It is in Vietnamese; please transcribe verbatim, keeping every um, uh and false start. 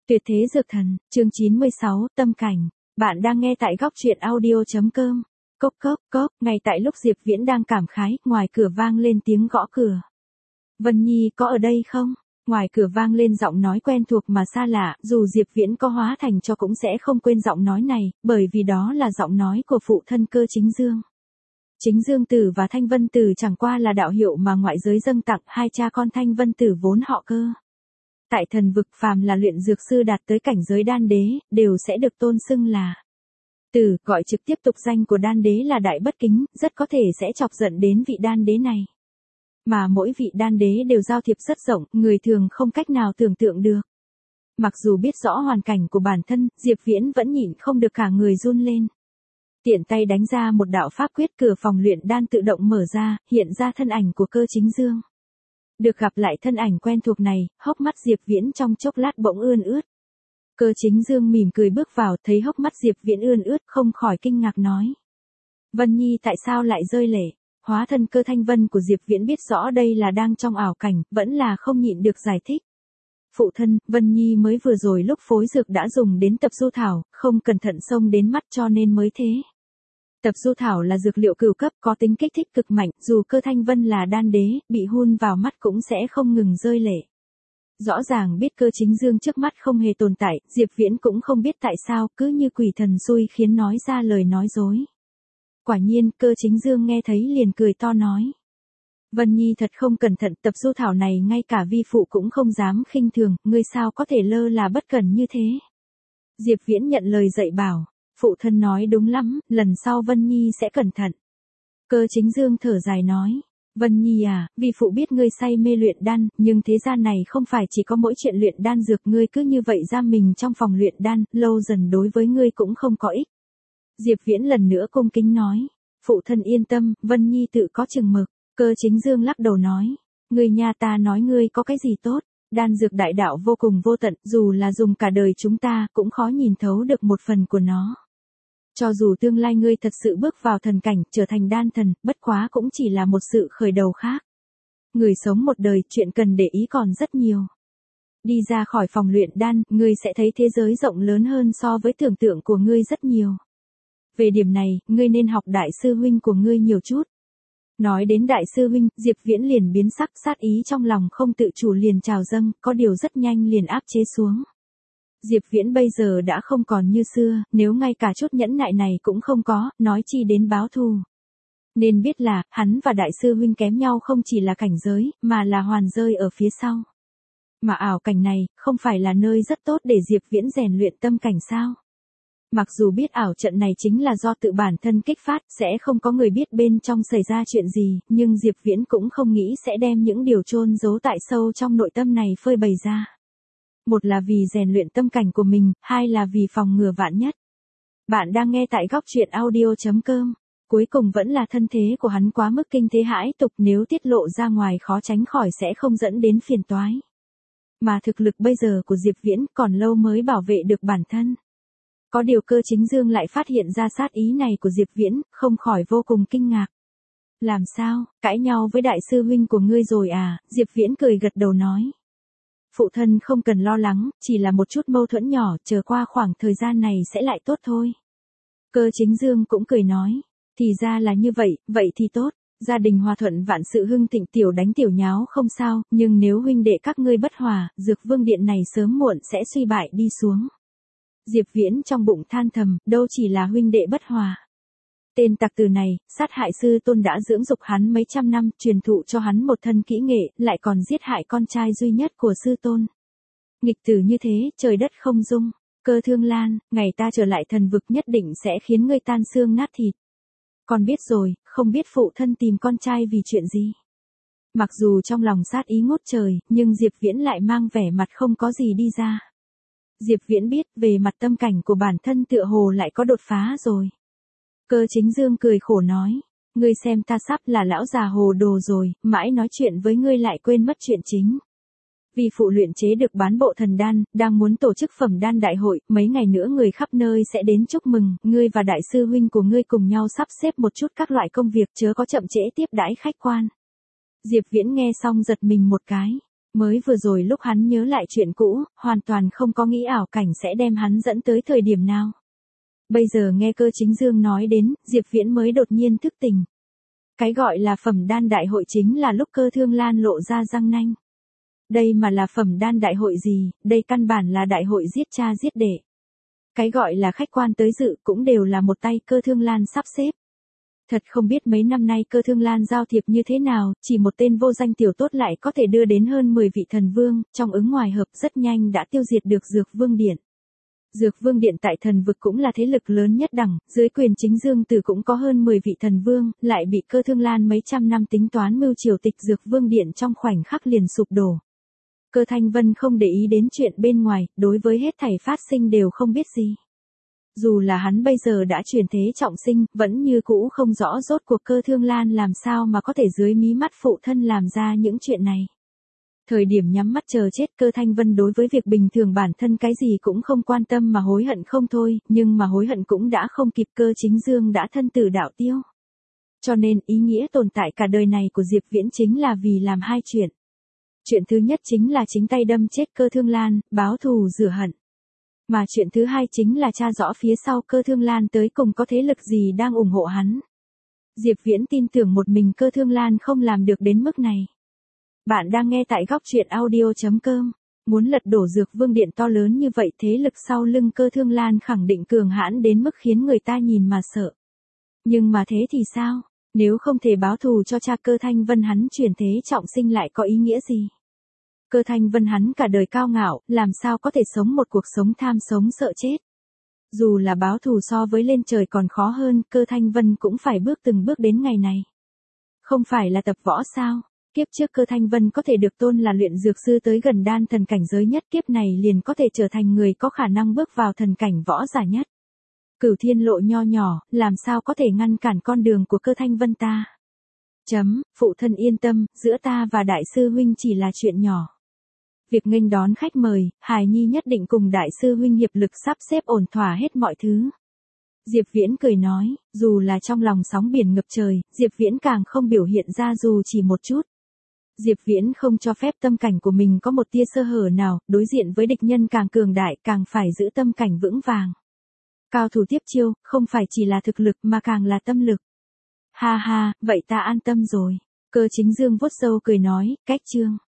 Tuyệt thế dược thần, chương chín mươi sáu, tâm cảnh. Bạn đang nghe tại góc truyện audio.com. Cốc cốc cốc, ngay tại lúc Diệp Viễn đang cảm khái, ngoài cửa vang lên tiếng gõ cửa. Vân Nhi có ở đây không? Ngoài cửa vang lên giọng nói quen thuộc mà xa lạ, dù Diệp Viễn có hóa thành cho cũng sẽ không quên giọng nói này, bởi vì đó là giọng nói của phụ thân Cơ Chính Dương. Chính Dương Tử và Thanh Vân Tử chẳng qua là đạo hiệu mà ngoại giới dâng tặng, hai cha con Thanh Vân Tử vốn họ Cơ. Tại thần vực phàm là luyện dược sư đạt tới cảnh giới đan đế, đều sẽ được tôn xưng là Tử, gọi trực tiếp tục danh của đan đế là đại bất kính, rất có thể sẽ chọc giận đến vị đan đế này. Mà mỗi vị đan đế đều giao thiệp rất rộng, người thường không cách nào tưởng tượng được. Mặc dù biết rõ hoàn cảnh của bản thân, Diệp Viễn vẫn nhịn không được cả người run lên. Tiện tay đánh ra một đạo pháp quyết, cửa phòng luyện đan tự động mở ra, hiện ra thân ảnh của Cơ Chính Dương. Được gặp lại thân ảnh quen thuộc này, hốc mắt Diệp Viễn trong chốc lát bỗng ươn ướt. Cơ Chính Dương mỉm cười bước vào, thấy hốc mắt Diệp Viễn ươn ướt, không khỏi kinh ngạc nói: Vân Nhi tại sao lại rơi lệ? Hóa thân Cơ Thanh Vân của Diệp Viễn biết rõ đây là đang trong ảo cảnh, vẫn là không nhịn được giải thích. Phụ thân, Vân Nhi mới vừa rồi lúc phối dược đã dùng đến tập du thảo, không cẩn thận xông đến mắt cho nên mới thế. Tập du thảo là dược liệu cửu cấp có tính kích thích cực mạnh, dù Cơ Thanh Vân là đan đế, bị hun vào mắt cũng sẽ không ngừng rơi lệ. Rõ ràng biết Cơ Chính Dương trước mắt không hề tồn tại, Diệp Viễn cũng không biết tại sao, cứ như quỷ thần xui khiến nói ra lời nói dối. Quả nhiên, Cơ Chính Dương nghe thấy liền cười to nói: Vân Nhi thật không cẩn thận, tập du thảo này ngay cả vi phụ cũng không dám khinh thường, ngươi sao có thể lơ là bất cẩn như thế? Diệp Viễn nhận lời dạy bảo: Phụ thân nói đúng lắm, lần sau Vân Nhi sẽ cẩn thận. Cơ Chính Dương thở dài nói: Vân Nhi à, vì phụ biết ngươi say mê luyện đan, nhưng thế gian này không phải chỉ có mỗi chuyện luyện đan dược, ngươi cứ như vậy giam mình trong phòng luyện đan, lâu dần đối với ngươi cũng không có ích. Diệp Viễn lần nữa cung kính nói: Phụ thân yên tâm, Vân Nhi tự có chừng mực. Cơ Chính Dương lắc đầu nói: Ngươi nha, ta nói ngươi có cái gì tốt? Đan dược đại đạo vô cùng vô tận, dù là dùng cả đời chúng ta cũng khó nhìn thấu được một phần của nó. Cho dù tương lai ngươi thật sự bước vào thần cảnh, trở thành đan thần, bất quá cũng chỉ là một sự khởi đầu khác. Người sống một đời, chuyện cần để ý còn rất nhiều. Đi ra khỏi phòng luyện đan, ngươi sẽ thấy thế giới rộng lớn hơn so với tưởng tượng của ngươi rất nhiều. Về điểm này, ngươi nên học đại sư huynh của ngươi nhiều chút. Nói đến đại sư huynh, Diệp Viễn liền biến sắc, sát ý trong lòng không tự chủ liền trào dâng, có điều rất nhanh liền áp chế xuống. Diệp Viễn bây giờ đã không còn như xưa, nếu ngay cả chút nhẫn nại này cũng không có, nói chi đến báo thù. Nên biết là, hắn và đại sư huynh kém nhau không chỉ là cảnh giới, mà là hoàn rơi ở phía sau. Mà ảo cảnh này, không phải là nơi rất tốt để Diệp Viễn rèn luyện tâm cảnh sao? Mặc dù biết ảo trận này chính là do tự bản thân kích phát, sẽ không có người biết bên trong xảy ra chuyện gì, nhưng Diệp Viễn cũng không nghĩ sẽ đem những điều chôn giấu tại sâu trong nội tâm này phơi bày ra. Một là vì rèn luyện tâm cảnh của mình, hai là vì phòng ngừa vạn nhất. Bạn đang nghe tại góc truyện audio.com. Cuối cùng vẫn là thân thế của hắn quá mức kinh thế hãi tục, nếu tiết lộ ra ngoài khó tránh khỏi sẽ không dẫn đến phiền toái. Mà thực lực bây giờ của Diệp Viễn còn lâu mới bảo vệ được bản thân. Có điều Cơ Chính Dương lại phát hiện ra sát ý này của Diệp Viễn, không khỏi vô cùng kinh ngạc. Làm sao, cãi nhau với đại sư huynh của ngươi rồi à? Diệp Viễn cười gật đầu nói: Phụ thân không cần lo lắng, chỉ là một chút mâu thuẫn nhỏ, chờ qua khoảng thời gian này sẽ lại tốt thôi. Cơ Chính Dương cũng cười nói: Thì ra là như vậy, vậy thì tốt. Gia đình hòa thuận vạn sự hưng thịnh, tiểu đánh tiểu nháo không sao, nhưng nếu huynh đệ các ngươi bất hòa, Dược Vương Điện này sớm muộn sẽ suy bại đi xuống. Diệp Viễn trong bụng than thầm, đâu chỉ là huynh đệ bất hòa. Tên tặc tử này, sát hại sư tôn đã dưỡng dục hắn mấy trăm năm, truyền thụ cho hắn một thân kỹ nghệ, lại còn giết hại con trai duy nhất của sư tôn. Nghịch tử như thế, trời đất không dung. Cơ Thương Lan, ngày ta trở lại thần vực nhất định sẽ khiến ngươi tan xương nát thịt. Con biết rồi, không biết phụ thân tìm con trai vì chuyện gì. Mặc dù trong lòng sát ý ngút trời, nhưng Diệp Viễn lại mang vẻ mặt không có gì đi ra. Diệp Viễn biết, về mặt tâm cảnh của bản thân tựa hồ lại có đột phá rồi. Cơ Chính Dương cười khổ nói: Ngươi xem ta sắp là lão già hồ đồ rồi, mãi nói chuyện với ngươi lại quên mất chuyện chính. Vì phụ luyện chế được bán bộ thần đan, đang muốn tổ chức phẩm đan đại hội, mấy ngày nữa người khắp nơi sẽ đến chúc mừng, ngươi và đại sư huynh của ngươi cùng nhau sắp xếp một chút các loại công việc, chớ có chậm trễ tiếp đãi khách quan. Diệp Viễn nghe xong giật mình một cái. Mới vừa rồi lúc hắn nhớ lại chuyện cũ, hoàn toàn không có nghĩ ảo cảnh sẽ đem hắn dẫn tới thời điểm nào. Bây giờ nghe Cơ Chính Dương nói đến, Diệp Viễn mới đột nhiên thức tỉnh. Cái gọi là phẩm đan đại hội chính là lúc Cơ Thương Lan lộ ra răng nanh. Đây mà là phẩm đan đại hội gì, đây căn bản là đại hội giết cha giết đệ. Cái gọi là khách quan tới dự cũng đều là một tay Cơ Thương Lan sắp xếp. Thật không biết mấy năm nay Cơ Thương Lan giao thiệp như thế nào, chỉ một tên vô danh tiểu tốt lại có thể đưa đến hơn mười vị thần vương, trong ứng ngoài hợp rất nhanh đã tiêu diệt được Dược Vương Điện. Dược Vương Điện tại thần vực cũng là thế lực lớn nhất đẳng, dưới quyền chính Dương Tử cũng có hơn mười vị thần vương, lại bị Cơ Thương Lan mấy trăm năm tính toán mưu triều tịch Dược Vương Điện trong khoảnh khắc liền sụp đổ. Cơ Thanh Vân không để ý đến chuyện bên ngoài, đối với hết thảy phát sinh đều không biết gì. Dù là hắn bây giờ đã chuyển thế trọng sinh, vẫn như cũ không rõ rốt cuộc Cơ Thương Lan làm sao mà có thể dưới mí mắt phụ thân làm ra những chuyện này. Thời điểm nhắm mắt chờ chết Cơ Thanh Vân đối với việc bình thường bản thân cái gì cũng không quan tâm mà hối hận không thôi, nhưng mà hối hận cũng đã không kịp, Cơ Chính Dương đã thân tử đạo tiêu. Cho nên ý nghĩa tồn tại cả đời này của Diệp Viễn chính là vì làm hai chuyện. Chuyện thứ nhất chính là chính tay đâm chết Cơ Thương Lan, báo thù rửa hận. Mà chuyện thứ hai chính là tra rõ phía sau Cơ Thương Lan tới cùng có thế lực gì đang ủng hộ hắn. Diệp Viễn tin tưởng một mình Cơ Thương Lan không làm được đến mức này. Bạn đang nghe tại góc truyện audio chấm com. Muốn lật đổ Dược Vương Điện to lớn như vậy, thế lực sau lưng Cơ Thương Lan khẳng định cường hãn đến mức khiến người ta nhìn mà sợ. Nhưng mà thế thì sao? Nếu không thể báo thù cho cha Cơ Thanh Vân, hắn chuyển thế trọng sinh lại có ý nghĩa gì? Cơ Thanh Vân hắn cả đời cao ngạo, làm sao có thể sống một cuộc sống tham sống sợ chết? Dù là báo thù so với lên trời còn khó hơn, Cơ Thanh Vân cũng phải bước từng bước đến ngày này. Không phải là tập võ sao? Kiếp trước Cơ Thanh Vân có thể được tôn là luyện dược sư tới gần đan thần cảnh giới nhất, kiếp này liền có thể trở thành người có khả năng bước vào thần cảnh võ giả nhất. Cửu thiên lộ nho nhỏ, làm sao có thể ngăn cản con đường của Cơ Thanh Vân ta? Chấm, phụ thân yên tâm, giữa ta và đại sư huynh chỉ là chuyện nhỏ. Việc nghênh đón khách mời, Hài Nhi nhất định cùng đại sư huynh hiệp lực sắp xếp ổn thỏa hết mọi thứ. Diệp Viễn cười nói, dù là trong lòng sóng biển ngập trời, Diệp Viễn càng không biểu hiện ra dù chỉ một chút. Diệp Viễn không cho phép tâm cảnh của mình có một tia sơ hở nào, đối diện với địch nhân càng cường đại càng phải giữ tâm cảnh vững vàng. Cao thủ tiếp chiêu, không phải chỉ là thực lực mà càng là tâm lực. Ha ha, vậy ta an tâm rồi. Cơ Chính Dương vuốt râu cười nói, cách chương.